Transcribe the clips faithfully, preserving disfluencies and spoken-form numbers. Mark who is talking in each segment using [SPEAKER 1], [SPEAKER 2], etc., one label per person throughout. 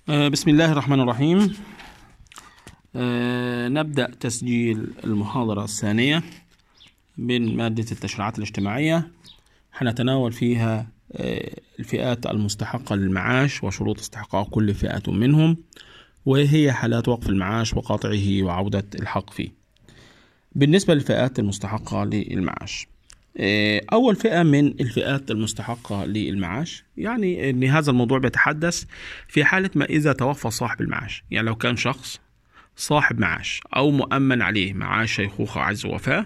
[SPEAKER 1] آه، بسم الله الرحمن الرحيم. آه، نبدأ تسجيل المحاضرة الثانية من مادة التشريعات الاجتماعية. هنتناول فيها آه، الفئات المستحقة للمعاش وشروط استحقاق كل فئة منهم، وهي حالات وقف المعاش وقطعه وعودة الحق فيه. بالنسبة للفئات المستحقة للمعاش، أول فئة من الفئات المستحقة للمعاش، يعني أن هذا الموضوع بيتحدث في حالة ما إذا توفى صاحب المعاش. يعني لو كان شخص صاحب معاش أو مؤمن عليه معاش شيخوخة عجز وفاة،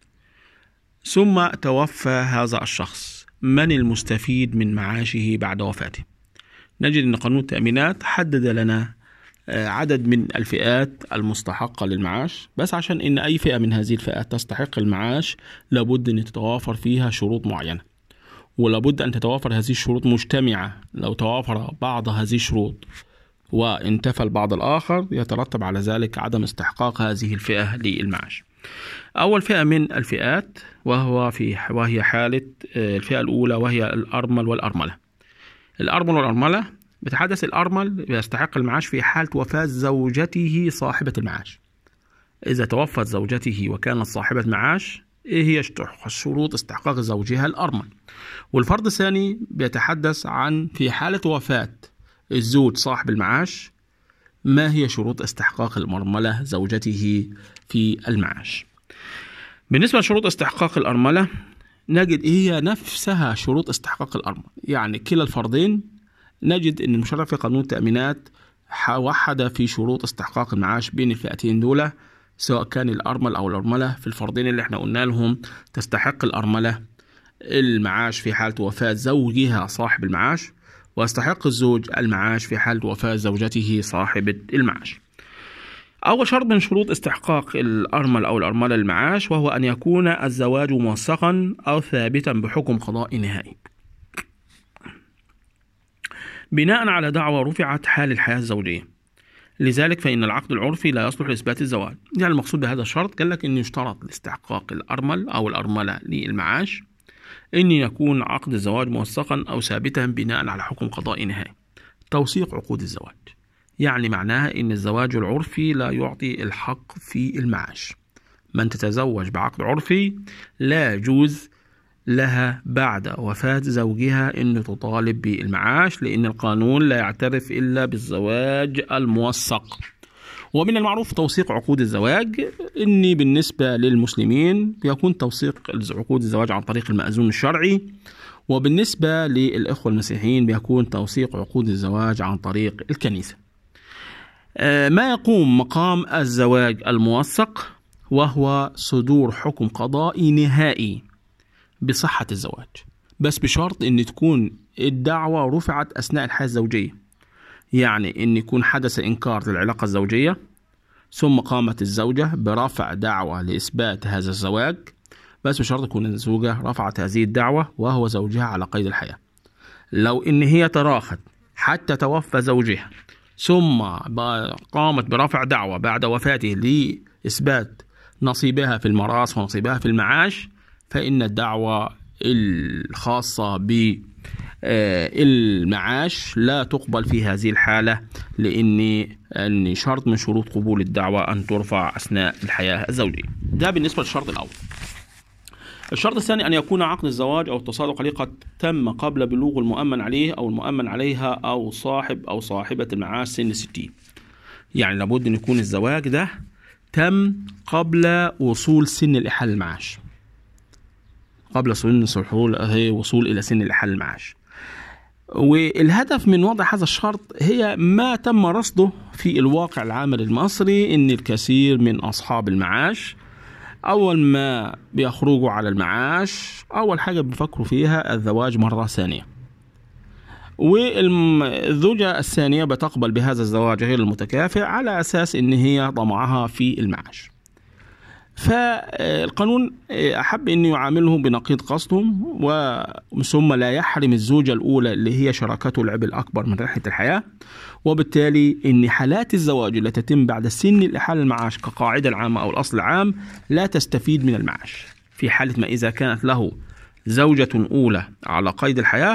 [SPEAKER 1] ثم توفى هذا الشخص، من المستفيد من معاشه بعد وفاته؟ نجد أن قانون التأمينات حدد لنا عدد من الفئات المستحقة للمعاش، بس عشان إن أي فئة من هذه الفئات تستحق المعاش لابد أن تتوافر فيها شروط معينة، ولابد أن تتوافر هذه الشروط مجتمعة. لو توافر بعض هذه الشروط وانتفى البعض الآخر يترتب على ذلك عدم استحقاق هذه الفئة للمعاش. أول فئة من الفئات وهو في وهي حالة الفئة الأولى، وهي الأرمل والأرملة. الأرمل والأرملة بتحدث الأرمل بيستحق المعاش في حالة وفاة زوجته صاحبة المعاش. إذا توفت زوجته وكانت صاحبة معاش، إيه هي شروط استحقاق زوجها الأرمل؟ والفرد الثاني بيتحدث عن في حالة وفاة الزوج صاحب المعاش، ما هي شروط استحقاق الأرملة زوجته في المعاش؟ بالنسبة لشروط استحقاق الأرملة، نجد هي نفسها شروط استحقاق الأرمل. يعني كلا الفردين نجد أن المشرع في قانون التأمينات وحد في شروط استحقاق المعاش بين الفئتين دول، سواء كان الأرمل أو الأرملة. في الفردين اللي احنا قلنا لهم تستحق الأرملة المعاش في حالة وفاة زوجها صاحب المعاش، ويستحق الزوج المعاش في حالة وفاة زوجته صاحبة المعاش. أول شرط من شروط استحقاق الأرمل أو الأرملة المعاش وهو أن يكون الزواج موثقا أو ثابتا بحكم قضاء نهائي، بناء على دعوى رفعت حال الحياة الزوجية. لذلك فإن العقد العرفي لا يصلح لإثبات الزواج. يعني المقصود بهذا الشرط، قال لك أن يشترط لاستحقاق الأرمل أو الأرملة للمعاش أن يكون عقد الزواج موثقا أو ثابتا بناء على حكم قضاء نهائي. توثيق عقود الزواج يعني معناها أن الزواج العرفي لا يعطي الحق في المعاش. من تتزوج بعقد عرفي لا يجوز لها بعد وفاة زوجها أن تطالب بالمعاش، لأن القانون لا يعترف إلا بالزواج الموثق. ومن المعروف توثيق عقود الزواج، إني بالنسبة للمسلمين بيكون توثيق عقود الزواج عن طريق المأذون الشرعي، وبالنسبة للإخوة المسيحيين بيكون توثيق عقود الزواج عن طريق الكنيسة. ما يقوم مقام الزواج الموثق وهو صدور حكم قضائي نهائي بصحة الزواج، بس بشرط ان تكون الدعوة رفعت اثناء الحياة الزوجية. يعني ان يكون حدث انكار للعلاقة الزوجية، ثم قامت الزوجة برفع دعوة لإثبات هذا الزواج، بس بشرط تكون الزوجة رفعت هذه الدعوة وهو زوجها على قيد الحياة. لو ان هي تراخت حتى توفى زوجها ثم قامت برفع دعوة بعد وفاته لإثبات نصيبها في الميراث ونصيبها في المعاش، فإن الدعوة الخاصة بالمعاش لا تقبل في هذه الحالة، لأن أن شرط من شروط قبول الدعوة أن ترفع أثناء الحياة الزوجية. ده بالنسبة للشرط الأول. الشرط الثاني أن يكون عقد الزواج أو التصادق عليه قد تم قبل بلوغ المؤمن عليه أو المؤمن عليها أو صاحب أو صاحبة المعاش سن ستين. يعني لابد أن يكون الزواج ده تم قبل وصول سن الإحالة المعاش، قبل سن الحصول هي وصول إلى سن الإحالة المعاش. والهدف من وضع هذا الشرط هي ما تم رصده في الواقع العملي المصري، إن الكثير من أصحاب المعاش أول ما بيخرجوا على المعاش أول حاجة بيفكروا فيها الزواج مرة ثانية، والزوجة الثانية بتقبل بهذا الزواج غير المتكافئ على أساس إن هي طمعها في المعاش. فالقانون أحب أن يعاملهم بنقيض قصدهم، ثم لا يحرم الزوجة الأولى اللي هي شراكته العبء الأكبر من رحلة الحياة. وبالتالي أن حالات الزواج التي تتم بعد سن الإحالة المعاش كقاعدة العامة أو الأصل العام لا تستفيد من المعاش في حالة ما إذا كانت له زوجة أولى على قيد الحياة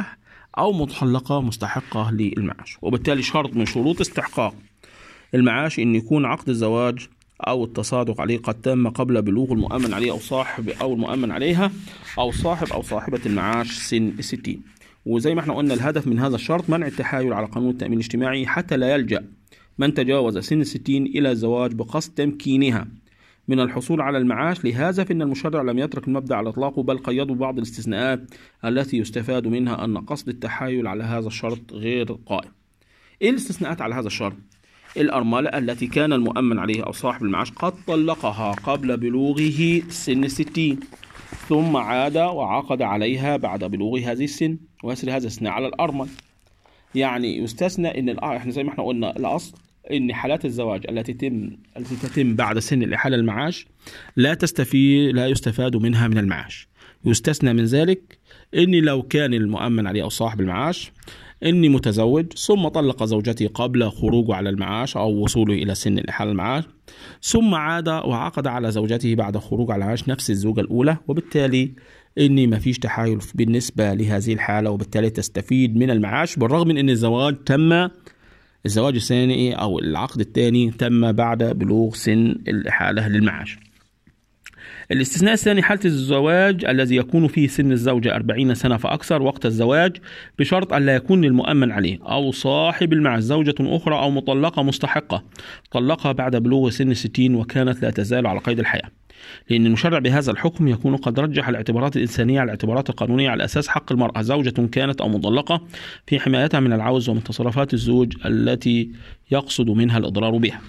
[SPEAKER 1] أو مطلقة مستحقة للمعاش. وبالتالي شرط من شروط استحقاق المعاش إن يكون عقد الزواج أو التصادق عليه قد تم قبل بلوغ المؤمن عليه أو صاحب أو المؤمن عليها أو صاحب أو صاحبة المعاش سن الستين. وزي ما احنا قلنا الهدف من هذا الشرط منع التحايل على قانون التأمين الاجتماعي حتى لا يلجأ من تجاوز سن الستين إلى الزواج بقصد تمكينها من الحصول على المعاش. لهذا فإن المشرع لم يترك المبدأ على إطلاقه، بل قيده بعض الاستثناءات التي يستفاد منها أن قصد التحايل على هذا الشرط غير قائم. إيه الاستثناءات على هذا الشرط؟ الأرملة التي كان المؤمن عليها أو صاحب المعاش قد طلقها قبل بلوغه سن الستين ثم عاد وعقد عليها بعد بلوغ هذه السن، ويسري هذا الاستثناء على الأرمل. يعني يستثنى إن احنا زي ما احنا قلنا الأصل إن حالات الزواج التي تتم التي تتم بعد سن الإحالة المعاش لا تستفيد لا يستفاد منها من المعاش. يستثنى من ذلك إن لو كان المؤمن عليه أو صاحب المعاش إني متزوج ثم طلق زوجتي قبل خروجه على المعاش أو وصوله إلى سن الإحالة المعاش، ثم عاد وعقد على زوجته بعد خروج على المعاش نفس الزوجة الأولى، وبالتالي إني ما فيش تحايل بالنسبة لهذه الحالة، وبالتالي تستفيد من المعاش بالرغم من إن الزواج تم الزواج الثاني أو العقد الثاني تم بعد بلوغ سن الإحالة للمعاش. الاستثناء الثاني حالة الزواج الذي يكون فيه سن الزوجة أربعين سنة فأكثر وقت الزواج، بشرط أن لا يكون للمؤمن عليه أو صاحب المعاش زوجة أخرى أو مطلقة مستحقة طلقها بعد بلوغ سن الستين وكانت لا تزال على قيد الحياة، لأن المشرع بهذا الحكم يكون قد رجح الاعتبارات الإنسانية على الاعتبارات القانونية على أساس حق المرأة زوجة كانت أو مطلقة في حمايتها من العوز ومن تصرفات الزوج التي يقصد منها الإضرار بها.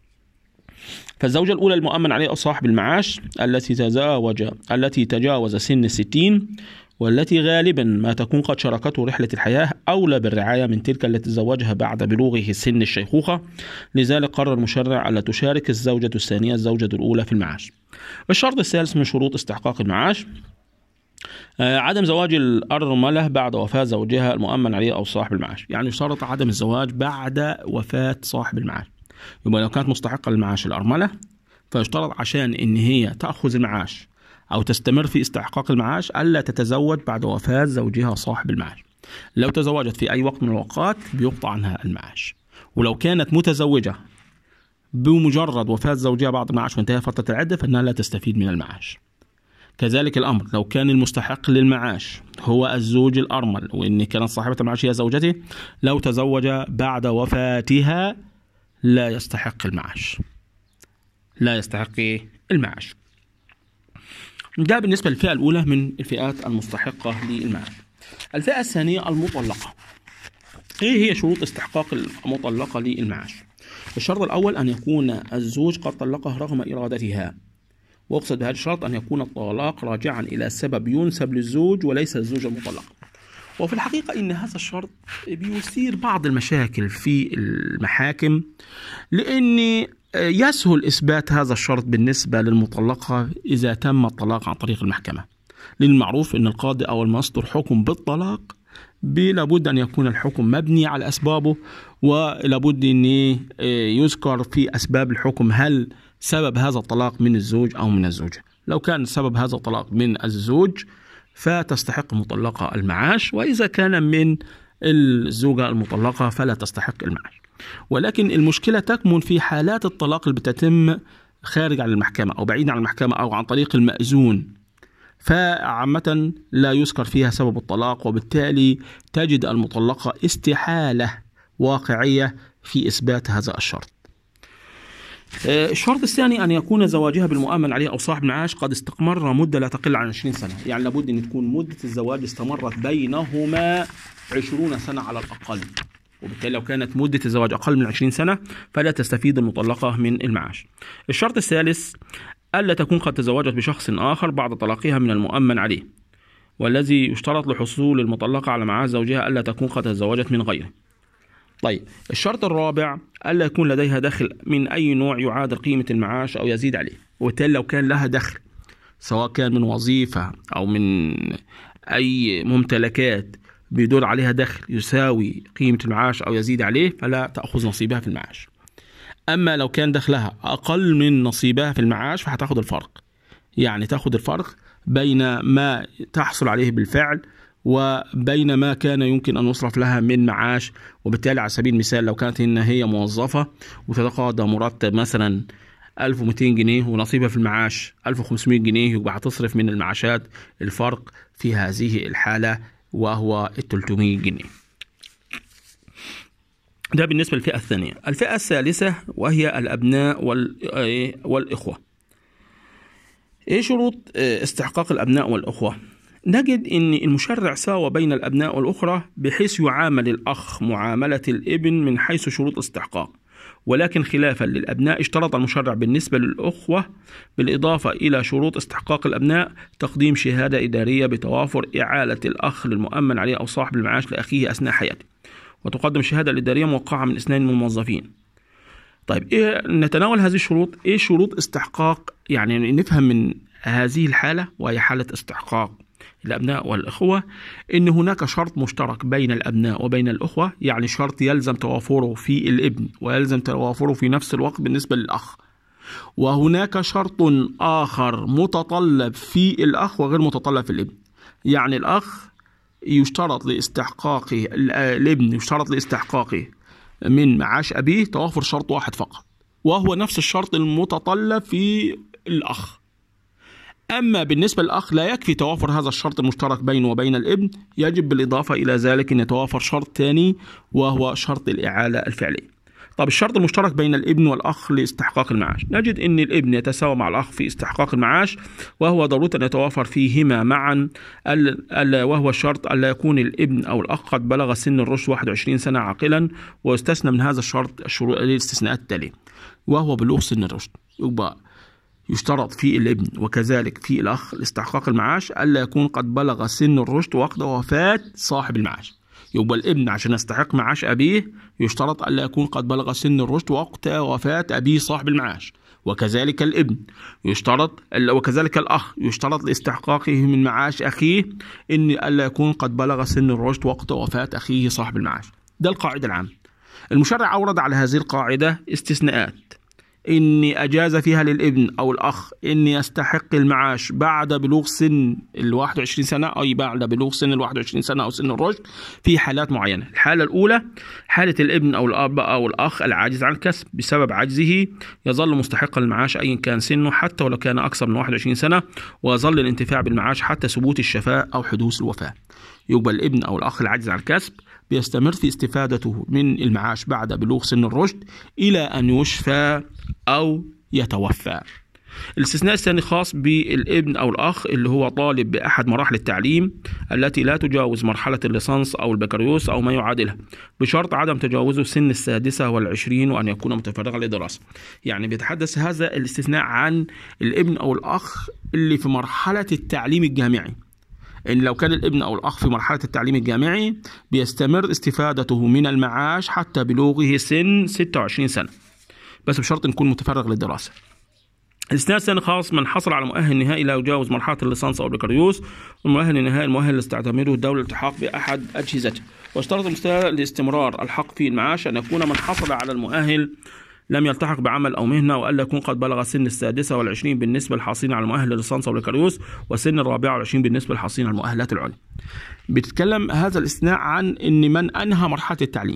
[SPEAKER 1] فالزوجة الأولى المؤمن عليها صاحب المعاش التي تزاوج التي تجاوز سن الستين والتي غالبا ما تكون قد شاركته رحلة الحياة أولى بالرعاية من تلك التي تزوجها بعد بلوغه سن الشيخوخة. لذلك قرر المشرع ألا تشارك الزوجة الثانية الزوجة الأولى في المعاش. الشرط الثالث من شروط استحقاق المعاش عدم زواج الأرملة بعد وفاة زوجها المؤمن عليه أو صاحب المعاش. يعني يشترط عدم الزواج بعد وفاة صاحب المعاش. يبقى لو كانت مستحقة للمعاش الأرملة فيشترط عشان إن هي تأخذ المعاش أو تستمر في استحقاق المعاش ألا تتزوج بعد وفاة زوجها صاحب المعاش. لو تزوجت في أي وقت من الأوقات بيقطع عنها المعاش. ولو كانت متزوجة بمجرد وفاة زوجها بعد المعاش وانتهى فترة العدة فإنها لا تستفيد من المعاش. كذلك الأمر لو كان المستحق للمعاش هو الزوج الأرمل وإن كانت صاحبة المعاش هي زوجته، لو تزوج بعد وفاتها لا يستحق المعاش لا يستحق المعاش. ده بالنسبة للفئة الأولى من الفئات المستحقة للمعاش. الفئة الثانية المطلقة. إيه هي شروط استحقاق المطلقة للمعاش؟ الشرط الأول أن يكون الزوج قد طلقها رغم إرادتها، وأقصد بهذا الشرط أن يكون الطلاق راجعا إلى سبب ينسب للزوج وليس الزوجة المطلقة. وفي الحقيقة إن هذا الشرط بيثير بعض المشاكل في المحاكم، لأن يسهل إثبات هذا الشرط بالنسبة للمطلقة إذا تم الطلاق عن طريق المحكمة، لأن المعروف أن القاضي أول ما يصدر حكم بالطلاق لابد أن يكون الحكم مبني على أسبابه، ولابد أن يذكر في أسباب الحكم هل سبب هذا الطلاق من الزوج أو من الزوجة. لو كان سبب هذا الطلاق من الزوج فتستحق المطلقة المعاش، وإذا كان من الزوجة المطلقة فلا تستحق المعاش. ولكن المشكلة تكمن في حالات الطلاق اللي بتتم خارج عن المحكمة أو بعيد عن المحكمة أو عن طريق المأذون، فعامة لا يذكر فيها سبب الطلاق، وبالتالي تجد المطلقة استحالة واقعية في إثبات هذا الشرط. الشرط الثاني أن يكون زواجها بالمؤمن عليه أو صاحب المعاش قد استمر مدة لا تقل عن عشرين سنة. يعني لابد أن تكون مدة الزواج استمرت بينهما عشرون سنة على الأقل، وبالتالي لو كانت مدة الزواج أقل من عشرين سنة فلا تستفيد المطلقة من المعاش. الشرط الثالث ألا تكون قد تزوجت بشخص آخر بعد طلاقها من المؤمن عليه، والذي يشترط لحصول المطلقة على معاش زوجها ألا تكون قد تزوجت من غيره. طيب الشرط الرابع ألا يكون لديها دخل من أي نوع يعادل قيمة المعاش أو يزيد عليه، وبالتالي لو كان لها دخل سواء كان من وظيفة أو من أي ممتلكات بيدور عليها دخل يساوي قيمة المعاش أو يزيد عليه فلا تأخذ نصيبها في المعاش. أما لو كان دخلها أقل من نصيبها في المعاش فهتاخد الفرق، يعني تأخذ الفرق بين ما تحصل عليه بالفعل وبين ما كان يمكن أن يصرف لها من معاش. وبالتالي على سبيل المثال لو كانت إن هي موظفة وتتقاضى مرتب مثلا ألف ومئتين جنيه ونصيبها في المعاش ألف وخمسمئة جنيه، يبقى هتصرف من المعاشات الفرق في هذه الحالة وهو ال ثلاثمئة جنيه. ده بالنسبة للفئة الثانية. الفئة الثالثة وهي الأبناء والإخوة. إيه شروط استحقاق الأبناء والإخوة؟ نجد أن المشرع ساوى بين الأبناء والأخرى بحيث يعامل الأخ معاملة الابن من حيث شروط الاستحقاق، ولكن خلافا للأبناء اشترط المشرع بالنسبة للأخوة بالإضافة إلى شروط استحقاق الأبناء تقديم شهادة إدارية بتوافر إعالة الأخ للمؤمن عليه أو صاحب المعاش لأخيه أثناء حياته، وتقدم الشهادة الإدارية موقعة من اثنين من الموظفين. طيب إيه نتناول هذه الشروط؟ إيه شروط استحقاق؟ يعني نفهم من هذه الحالة وهي حالة استحقاق الأبناء والإخوة إن هناك شرط مشترك بين الأبناء وبين الأخوة، يعني شرط يلزم توافره في الابن ويلزم توافره في نفس الوقت بالنسبة للأخ، وهناك شرط آخر متطلب في الأخ وغير متطلب في الابن. يعني الأخ يشترط لاستحقاقه، الابن يشترط لاستحقاقه من معاش أبيه توافر شرط واحد فقط، وهو نفس الشرط المتطلب في الأخ. أما بالنسبة للأخ لا يكفي توافر هذا الشرط المشترك بينه وبين الابن، يجب بالإضافة إلى ذلك أن يتوافر شرط ثاني وهو شرط الإعالة الفعلية. طب الشرط المشترك بين الابن والأخ لاستحقاق المعاش، نجد أن الابن يتساوى مع الأخ في استحقاق المعاش، وهو ضرورة أن يتوافر فيهما معا، وهو الشرط ألا يكون الابن أو الأخ قد بلغ سن الرشد واحد وعشرين سنة عاقلا، ويستثنى من هذا الشرط الشروط الاستثناءات التالية، وهو بلوغ سن الرشد. يبقى يشترط في الابن وكذلك في الأخ لاستحقاق المعاش ألا يكون قد بلغ سن الرشد وقت وفاة صاحب المعاش. يبقى الابن عشان يستحق معاش أبيه يشترط ألا يكون قد بلغ سن الرشد وقت وفاة أبيه صاحب المعاش، وكذلك الابن يشترط، وكذلك الأخ يشترط لاستحقاقه من معاش أخيه إن ألا يكون قد بلغ سن الرشد وقت وفاة أخيه صاحب المعاش. ده القاعدة العامة. المشرع أورد على هذه القاعدة استثناءات إني أجاز فيها للابن أو الأخ إن يستحق المعاش بعد بلوغ سن ال واحد وعشرين سنة، أي بعد بلوغ سن ال واحد وعشرين سنة أو سن الرشد في حالات معينة. الحالة الأولى حالة الابن أو الأب أو الأخ العاجز عن الكسب، بسبب عجزه يظل مستحقا المعاش أيا كان سنه حتى ولو كان أكثر من واحد وعشرين سنة، ويظل الانتفاع بالمعاش حتى ثبوت الشفاء أو حدوث الوفاة. يبقى الابن أو الأخ العاجز عن الكسب بيستمر في استفادته من المعاش بعد بلوغ سن الرشد إلى أن يشفى أو يتوفى. الاستثناء الثاني خاص بالابن أو الأخ اللي هو طالب بأحد مراحل التعليم التي لا تجاوز مرحلة الليسانس أو البكالوريوس أو ما يعادلها، بشرط عدم تجاوزه سن السادسة والعشرين وأن يكون متفرغا للدراسة. يعني بيتحدث هذا الاستثناء عن الابن أو الأخ اللي في مرحلة التعليم الجامعي. إن لو كان الابن أو الأخ في مرحلة التعليم الجامعي بيستمر استفادته من المعاش حتى بلوغه سن ستة وعشرين سنة، بس بشرط نكون متفرغ للدراسة. الاستثناء الثاني خاص من حصل على مؤهل نهائي لا يجاوز مرحلة الليسانس أو البكالوريوس، والمؤهل النهائي المؤهل اللي تعتمده الدولة الالتحاق بأحد أجهزتها. واشترط المستوى لاستمرار الحق في المعاش أن يكون من حصل على المؤهل لم يلتحق بعمل أو مهنة، وألا يكون قد بلغ سن السادسة والعشرين بالنسبة للحاصلين على المؤهل لليسانس أو البكالوريوس، وسن الرابعة والعشرين بالنسبة للحاصلين على المؤهلات العليا. بتتكلم هذا الاستثناء عن إن من أنهى مرحلة التعليم.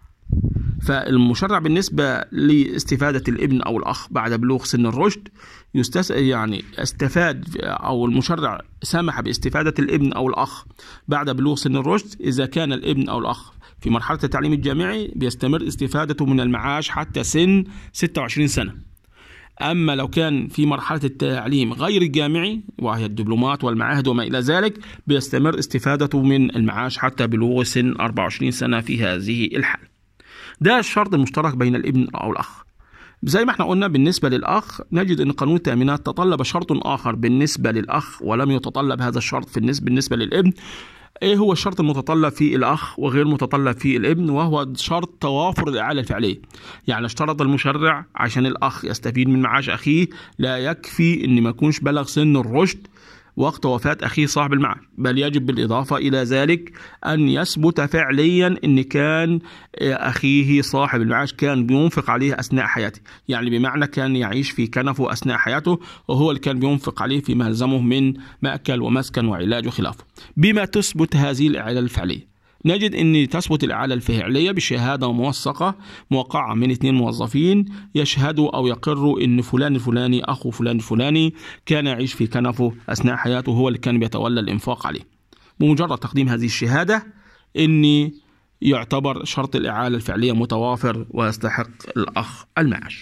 [SPEAKER 1] فالمشرع بالنسبة لاستفادة الابن أو الأخ بعد بلوغ سن الرشد يستس... يعني استفاد أو المشرع سمح باستفادة الابن أو الأخ بعد بلوغ سن الرشد إذا كان الابن أو الأخ في مرحلة التعليم الجامعي بيستمر استفادته من المعاش حتى سن ستة وعشرين سنة. أما لو كان في مرحلة التعليم غير الجامعي وهي الدبلومات والمعاهد وما إلى ذلك بيستمر استفادته من المعاش حتى بلوغ سن أربعة وعشرين سنة في هذه الحالة. ده الشرط المشترك بين الابن أو الأخ. زي ما احنا قلنا بالنسبة للأخ نجد أن قانون التأمينات تطلب شرط آخر بالنسبة للأخ ولم يتطلب هذا الشرط في النسبة بالنسبة للابن. ايه هو الشرط المتطلب في الأخ وغير متطلب في الابن؟ وهو شرط توافر الإعالة الفعلية. يعني اشترط المشرع عشان الأخ يستفيد من معاش أخيه لا يكفي أن ما يكونش بلغ سن الرشد وقت وفاة أخيه صاحب المعاش، بل يجب بالإضافة إلى ذلك أن يثبت فعليا أن كان أخيه صاحب المعاش كان بينفق عليه أثناء حياته، يعني بمعنى كان يعيش في كنفه أثناء حياته وهو اللي كان بينفق عليه فيما يلزمه من مأكل ومسكن وعلاج وخلافه. بما تثبت هذه الإعالة الفعلية؟ نجد أن تثبت الإعالة الفعلية بشهادة موثقة موقعة من اثنين موظفين يشهدوا أو يقروا أن فلان الفلاني أخو فلان الفلاني كان يعيش في كنفه أثناء حياته، هو اللي كان بيتولى الإنفاق عليه. بمجرد تقديم هذه الشهادة أن يعتبر شرط الإعالة الفعلية متوافر ويستحق الأخ المعاش.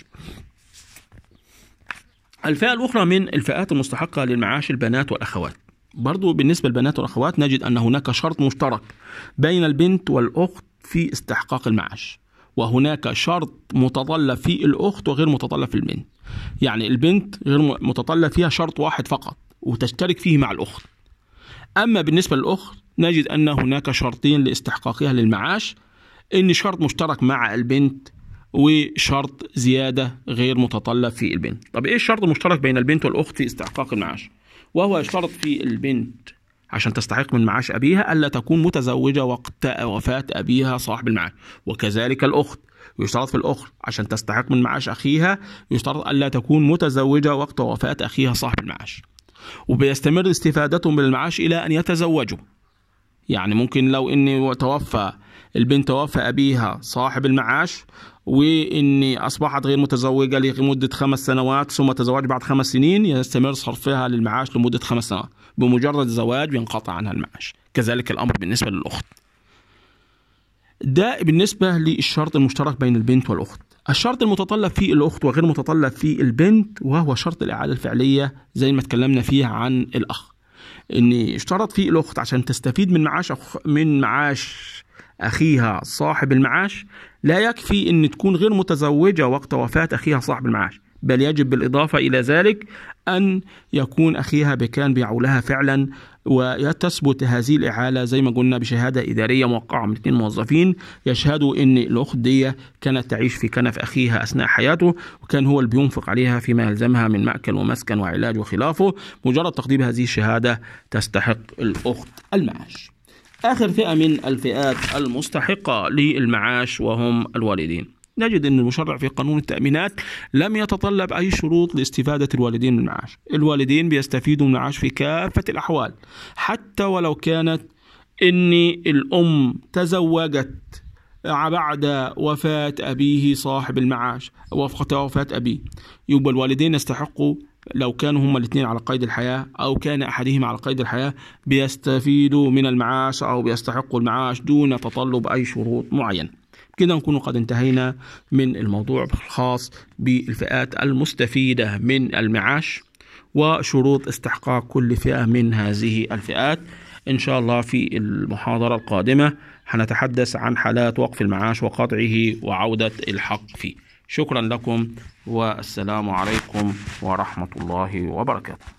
[SPEAKER 1] الفئة الأخرى من الفئات المستحقة للمعاش البنات والأخوات. برضو بالنسبة للبنات والأخوات نجد أن هناك شرط مشترك بين البنت والأخت في استحقاق المعاش، وهناك شرط متطلب في الأخت وغير متطلب في البنت. يعني البنت غير متطلب فيها شرط واحد فقط وتشترك فيه مع الأخت. أما بالنسبة للأخت نجد أن هناك شرطين لاستحقاقها للمعاش، إن شرط مشترك مع البنت وشرط زيادة غير متطلب في البنت. طب إيه الشرط المشترك بين البنت والأخت في استحقاق المعاش؟ وهو يشترط في البنت عشان تستحق من معاش أبيها ألا تكون متزوجة وقت وفاة أبيها صاحب المعاش، وكذلك الأخت يشترط في الأخت عشان تستحق من معاش أخيها يشترط ألا تكون متزوجة وقت وفاة أخيها صاحب المعاش. وبيستمر استفادتهم من المعاش إلى أن يتزوجوا. يعني ممكن لو إن توفى البنت توفى أبيها صاحب المعاش وإني أصبحت غير متزوجة لمدة خمس سنوات ثم تزوج بعد خمس سنين، يستمر صرفها للمعاش لمدة خمس سنوات، بمجرد الزواج ينقطع عنها المعاش. كذلك الأمر بالنسبة للأخت. ده بالنسبة للشرط المشترك بين البنت والأخت. الشرط المتطلب في الأخت وغير متطلب في البنت وهو شرط الإعادة الفعلية زي ما اتكلمنا فيه عن الأخ، إن اشترط في الأخت عشان تستفيد من معاش أخ من معاش أخيها صاحب المعاش لا يكفي أن تكون غير متزوجة وقت وفاة أخيها صاحب المعاش، بل يجب بالإضافة إلى ذلك أن يكون أخيها كان بيعولها فعلا، وتثبت هذه الإعالة زي ما قلنا بشهادة إدارية موقعة من اثنين موظفين يشهدوا أن الأخت دي كانت تعيش في كنف أخيها أثناء حياته وكان هو اللي بينفق عليها فيما يلزمها من مأكل ومسكن وعلاج وخلافه. مجرد تقديم هذه الشهادة تستحق الأخت المعاش. آخر فئة من الفئات المستحقة للمعاش وهم الوالدين. نجد أن المشرع في قانون التأمينات لم يتطلب أي شروط لاستفادة الوالدين من المعاش. الوالدين بيستفيدوا من المعاش في كافة الأحوال، حتى ولو كانت أن الأم تزوجت بعد وفاة أبيه صاحب المعاش وقت وفاة أبيه، يبقى الوالدين يستحقوا لو كانوا هما الاثنين على قيد الحياة أو كان أحدهما على قيد الحياة بيستفيدوا من المعاش أو بيستحقوا المعاش دون تطلب أي شروط معينة. كده نكون قد انتهينا من الموضوع الخاص بالفئات المستفيدة من المعاش وشروط استحقاق كل فئة من هذه الفئات. إن شاء الله في المحاضرة القادمة هنتحدث عن حالات وقف المعاش وقطعه وعودة الحق فيه. شكرا لكم والسلام عليكم ورحمة الله وبركاته.